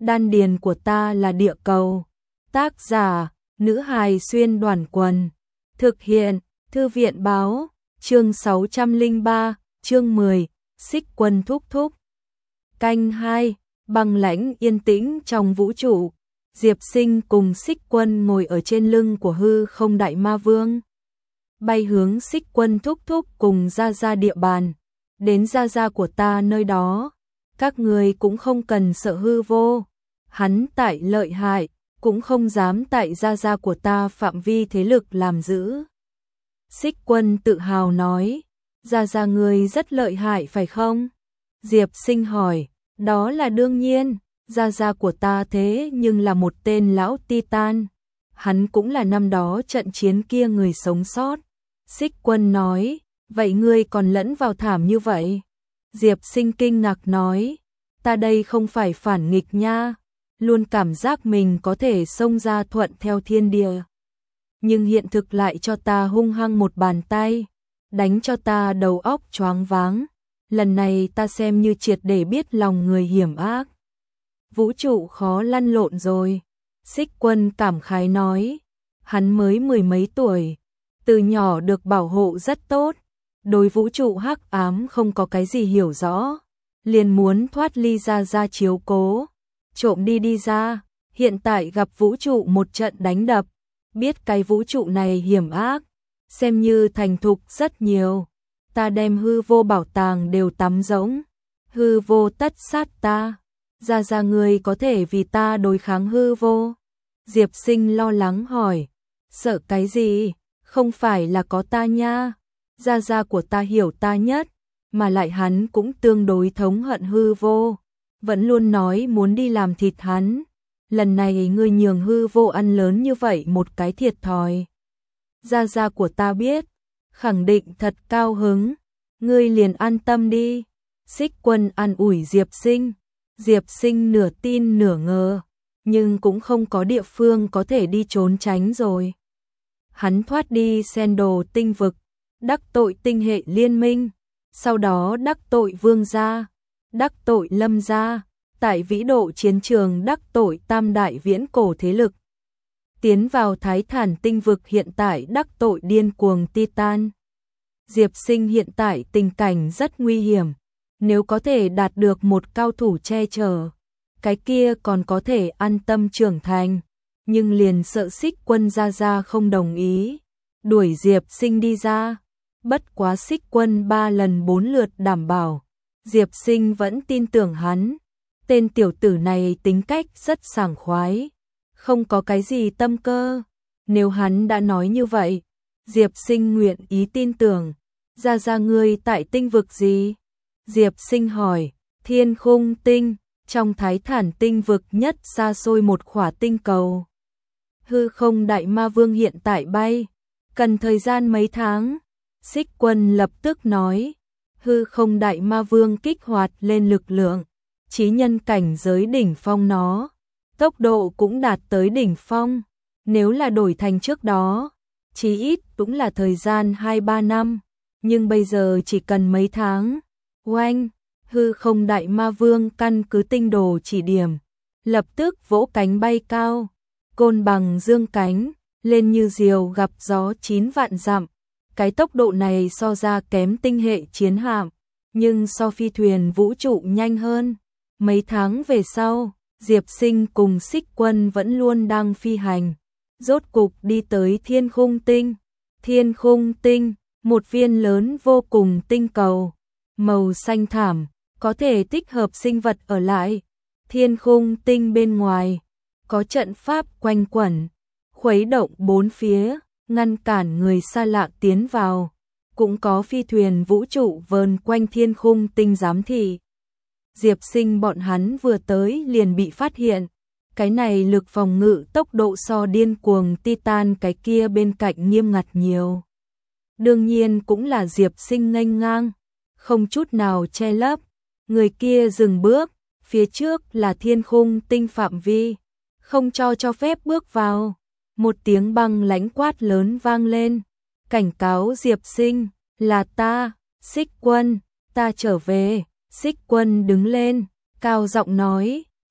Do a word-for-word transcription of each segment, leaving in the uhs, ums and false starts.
đan điền của ta là địa cầu. Tác giả, nữ hài xuyên đoàn quần. Thực hiện, thư viện báo, chương sáu trăm lẻ ba, chương mười, Xích Quân thúc thúc. Canh hai, băng lãnh yên tĩnh trong vũ trụ. Diệp Sinh cùng Xích Quân ngồi ở trên lưng của hư không đại ma vương. Bay hướng Xích Quân thúc thúc cùng ra ra địa bàn. Đến ra ra của ta nơi đó. Các người cũng không cần sợ hư vô. Hắn tại lợi hại, cũng không dám tại ra ra của ta phạm vi thế lực làm giữ. Xích Quân tự hào nói, ra ra người rất lợi hại phải không? Diệp Sinh hỏi, đó là đương nhiên, ra ra của ta thế nhưng là một tên lão Titan. Hắn cũng là năm đó trận chiến kia người sống sót. Xích Quân nói, vậy ngươi còn lẫn vào thảm như vậy? Diệp Sinh kinh ngạc nói, ta đây không phải phản nghịch nha, luôn cảm giác mình có thể xông ra thuận theo thiên địa. Nhưng hiện thực lại cho ta hung hăng một bàn tay, đánh cho ta đầu óc choáng váng. Lần này ta xem như triệt để biết lòng người hiểm ác. Vũ trụ khó lăn lộn rồi. Xích Quân cảm khái nói, hắn mới mười mấy tuổi, từ nhỏ được bảo hộ rất tốt, đối vũ trụ hắc ám không có cái gì hiểu rõ, liền muốn thoát ly ra ra chiếu cố, trộm đi đi ra, hiện tại gặp vũ trụ một trận đánh đập, biết cái vũ trụ này hiểm ác, xem như thành thục rất nhiều. Ta đem hư vô bảo tàng đều tắm rỗng, hư vô tất sát ta, ra ra người có thể vì ta đối kháng hư vô. Diệp Sinh lo lắng hỏi, sợ cái gì, không phải là có ta nha, ra ra của ta hiểu ta nhất, mà lại hắn cũng tương đối thống hận hư vô, vẫn luôn nói muốn đi làm thịt hắn, lần này ngươi nhường hư vô ăn lớn như vậy một cái thiệt thòi. Ra ra của ta biết, khẳng định thật cao hứng, ngươi liền an tâm đi. Xích Quân an ủi Diệp Sinh, Diệp Sinh nửa tin nửa ngờ, nhưng cũng không có địa phương có thể đi trốn tránh rồi. Hắn thoát đi sen đồ tinh vực, đắc tội tinh hệ liên minh, sau đó đắc tội vương gia, đắc tội lâm gia, tại vĩ độ chiến trường đắc tội tam đại viễn cổ thế lực. Tiến vào Thái Thản tinh vực hiện tại đắc tội điên cuồng Titan. Diệp Sinh hiện tại tình cảnh rất nguy hiểm, nếu có thể đạt được một cao thủ che chở, cái kia còn có thể an tâm trưởng thành, nhưng liền sợ Xích Quân ra ra không đồng ý, đuổi Diệp Sinh đi ra. Bất quá Xích Quân ba lần bốn lượt đảm bảo, Diệp Sinh vẫn tin tưởng hắn, tên tiểu tử này tính cách rất sảng khoái, không có cái gì tâm cơ. Nếu hắn đã nói như vậy, Diệp Sinh nguyện ý tin tưởng. Ra ra ngươi tại tinh vực gì? Diệp Sinh hỏi. Thiên Khung tinh, trong Thái Thản tinh vực nhất xa xôi một khỏa tinh cầu. Hư không đại ma vương hiện tại bay, cần thời gian mấy tháng. Xích Quân lập tức nói, hư không đại ma vương kích hoạt lên lực lượng, chí nhân cảnh giới đỉnh phong nó, tốc độ cũng đạt tới đỉnh phong, nếu là đổi thành trước đó, chí ít cũng là thời gian hai ba năm, nhưng bây giờ chỉ cần mấy tháng. Oanh, hư không đại ma vương căn cứ tinh đồ chỉ điểm, lập tức vỗ cánh bay cao, côn bằng dương cánh, lên như diều gặp gió chín vạn dặm. Cái tốc độ này so ra kém tinh hệ chiến hạm, nhưng so phi thuyền vũ trụ nhanh hơn. Mấy tháng về sau, Diệp Sinh cùng Xích Quân vẫn luôn đang phi hành, rốt cục đi tới Thiên Khung tinh. Thiên Khung tinh, một viên lớn vô cùng tinh cầu, màu xanh thảm, có thể tích hợp sinh vật ở lại. Thiên Khung tinh bên ngoài, có trận pháp quanh quẩn, khuấy động bốn phía, ngăn cản người xa lạ tiến vào, cũng có phi thuyền vũ trụ vờn quanh Thiên Khung tinh giám thị. Diệp Sinh bọn hắn vừa tới liền bị phát hiện, cái này lực phòng ngự tốc độ so điên cuồng Titan cái kia bên cạnh nghiêm ngặt nhiều. Đương nhiên cũng là Diệp Sinh nghênh ngang, không chút nào che lấp, người kia dừng bước, phía trước là Thiên Khung tinh phạm vi, không cho cho phép bước vào. Một tiếng băng lãnh quát lớn vang lên, cảnh cáo Diệp Sinh, là ta, Xích Quân, ta trở về. Xích Quân đứng lên, cao giọng nói,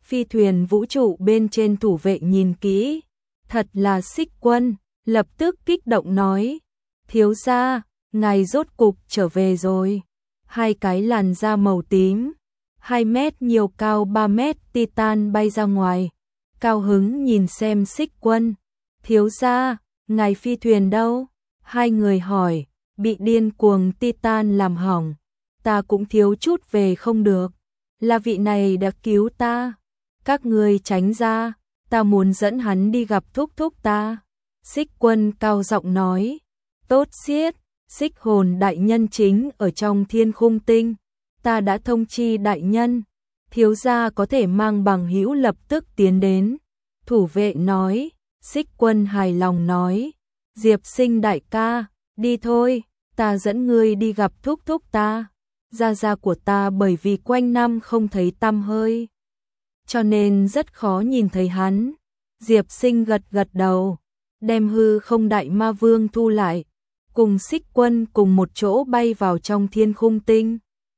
Phi thuyền vũ trụ bên trên thủ vệ nhìn kỹ, thật là Xích Quân, lập tức kích động nói, thiếu gia, ngài rốt cục trở về rồi. Hai cái làn da màu tím, hai mét nhiều cao ba mét Titan bay ra ngoài, cao hứng nhìn xem Xích Quân, thiếu gia, ngài phi thuyền đâu? Hai người hỏi, bị điên cuồng Titan làm hỏng, ta cũng thiếu chút về không được, là vị này đã cứu ta, các ngươi tránh ra, ta muốn dẫn hắn đi gặp thúc thúc ta. Xích Quân cao giọng nói, tốt xiết, Xích Hồn đại nhân chính ở trong Thiên Khung Tinh, ta đã thông chi đại nhân, thiếu gia có thể mang bằng hữu lập tức tiến đến. Thủ vệ nói, Xích Quân hài lòng nói, Diệp Sinh đại ca, đi thôi, ta dẫn ngươi đi gặp thúc thúc ta. Gia gia của ta bởi vì quanh năm không thấy tăm hơi, cho nên rất khó nhìn thấy hắn. Diệp Sinh gật gật đầu, đem hư không đại ma vương thu lại, cùng Xích Quân cùng một chỗ bay vào trong Thiên Khung Tinh.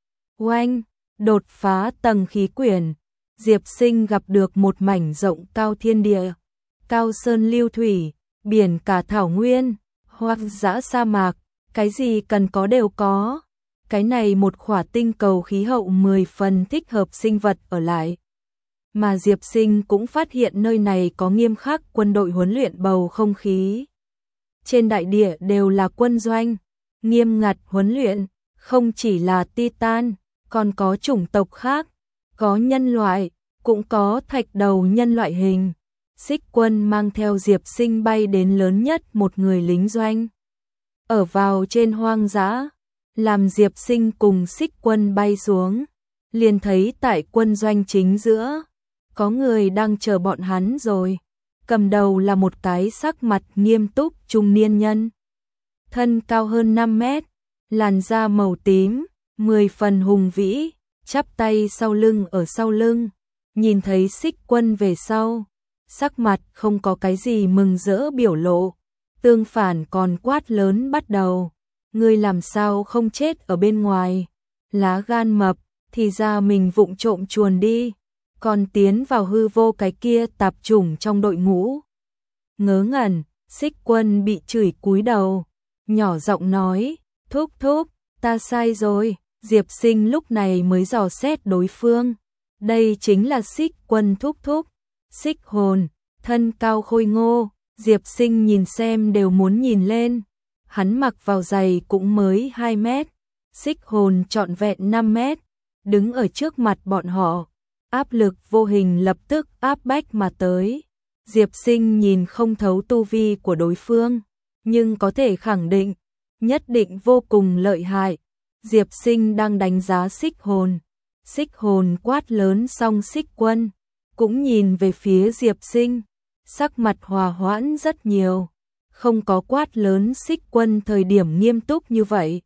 Oanh, đột phá tầng khí quyển, Diệp Sinh gặp được một mảnh rộng cao thiên địa, cao sơn lưu thủy, biển cả thảo nguyên, hoang dã sa mạc, cái gì cần có đều có. Cái này một khỏa tinh cầu khí hậu mười phần thích hợp sinh vật ở lại. Mà Diệp Sinh cũng phát hiện nơi này có nghiêm khắc quân đội huấn luyện bầu không khí. Trên đại địa đều là quân doanh, nghiêm ngặt huấn luyện, không chỉ là Titan, còn có chủng tộc khác, có nhân loại, cũng có thạch đầu nhân loại hình. Xích Quân mang theo Diệp Sinh bay đến lớn nhất một người lính doanh. Ở vào trên hoang dã, làm Diệp Sinh cùng Xích Quân bay xuống, liền thấy tại quân doanh chính giữa, có người đang chờ bọn hắn rồi. Cầm đầu là một cái sắc mặt nghiêm túc trung niên nhân. Thân cao hơn năm mét, làn da màu tím, mười phần hùng vĩ, chắp tay sau lưng ở sau lưng. Nhìn thấy Xích Quân về sau, sắc mặt không có cái gì mừng rỡ biểu lộ, tương phản còn quát lớn bắt đầu. Ngươi làm sao không chết ở bên ngoài, lá gan mập, thì ra mình vụng trộm chuồn đi, còn tiến vào hư vô cái kia tạp chủng trong đội ngũ. Ngớ ngẩn, Xích Quân bị chửi cúi đầu, nhỏ giọng nói, thúc thúc, ta sai rồi. Diệp Sinh lúc này mới dò xét đối phương, đây chính là Xích Quân thúc thúc, Xích Hồn, thân cao khôi ngô. Diệp Sinh nhìn xem đều muốn nhìn lên, hắn mặc vào giày cũng mới hai mét, Xích Hồn trọn vẹn năm mét, đứng ở trước mặt bọn họ, áp lực vô hình lập tức áp bách mà tới. Diệp Sinh nhìn không thấu tu vi của đối phương, nhưng có thể khẳng định, nhất định vô cùng lợi hại. Diệp Sinh đang đánh giá Xích Hồn, Xích Hồn quát lớn xong Xích Quân, cũng nhìn về phía Diệp Sinh, sắc mặt hòa hoãn rất nhiều, không có quát lớn Xích Quân thời điểm nghiêm túc như vậy.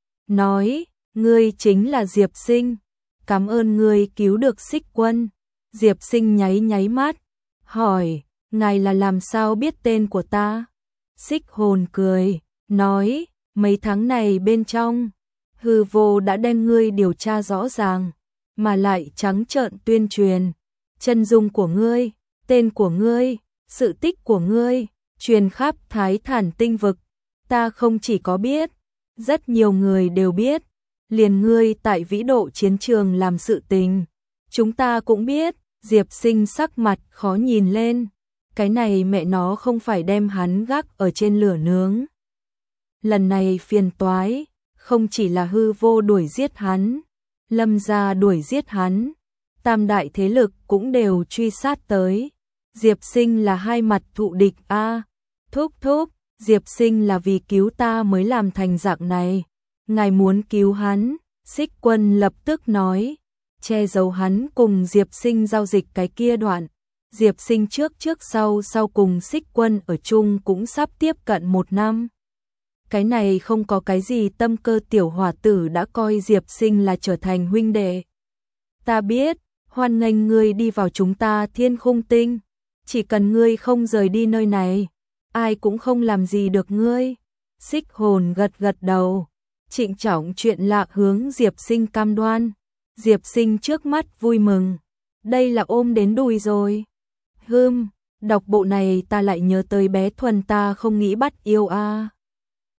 Nói, ngươi chính là Diệp Sinh, cảm ơn ngươi cứu được Xích Quân. Diệp Sinh nháy nháy mắt, hỏi, ngài là làm sao biết tên của ta? Xích Hồn cười, nói, mấy tháng này bên trong, hư vô đã đem ngươi điều tra rõ ràng, mà lại trắng trợn tuyên truyền, chân dung của ngươi, tên của ngươi, sự tích của ngươi, truyền khắp Thái Thản tinh vực. Ta không chỉ có biết, rất nhiều người đều biết, liền ngươi tại vĩ độ chiến trường làm sự tình, chúng ta cũng biết. Diệp Sinh sắc mặt khó nhìn lên, cái này mẹ nó không phải đem hắn gác ở trên lửa nướng. Lần này phiền toái, không chỉ là hư vô đuổi giết hắn, Lâm gia đuổi giết hắn, tam đại thế lực cũng đều truy sát tới. Diệp Sinh là hai mặt thụ địch a. À, thúc thúc, Diệp Sinh là vì cứu ta mới làm thành dạng này, ngài muốn cứu hắn. Xích Quân lập tức nói, che giấu hắn cùng Diệp Sinh giao dịch cái kia đoạn. Diệp Sinh trước trước sau sau cùng Xích Quân ở chung cũng sắp tiếp cận một năm. Cái này không có cái gì tâm cơ, tiểu hỏa tử đã coi Diệp Sinh là trở thành huynh đệ. Ta biết, hoan nghênh ngươi đi vào chúng ta Thiên Khung Tinh, chỉ cần ngươi không rời đi nơi này, ai cũng không làm gì được ngươi. Xích Hồn gật gật đầu, trịnh trọng chuyện lạ hướng Diệp Sinh cam đoan. Diệp Sinh trước mắt vui mừng, đây là ôm đến đùi rồi. Hưm, đọc bộ này ta lại nhớ tới bé Thuần ta không nghĩ bắt yêu a. À.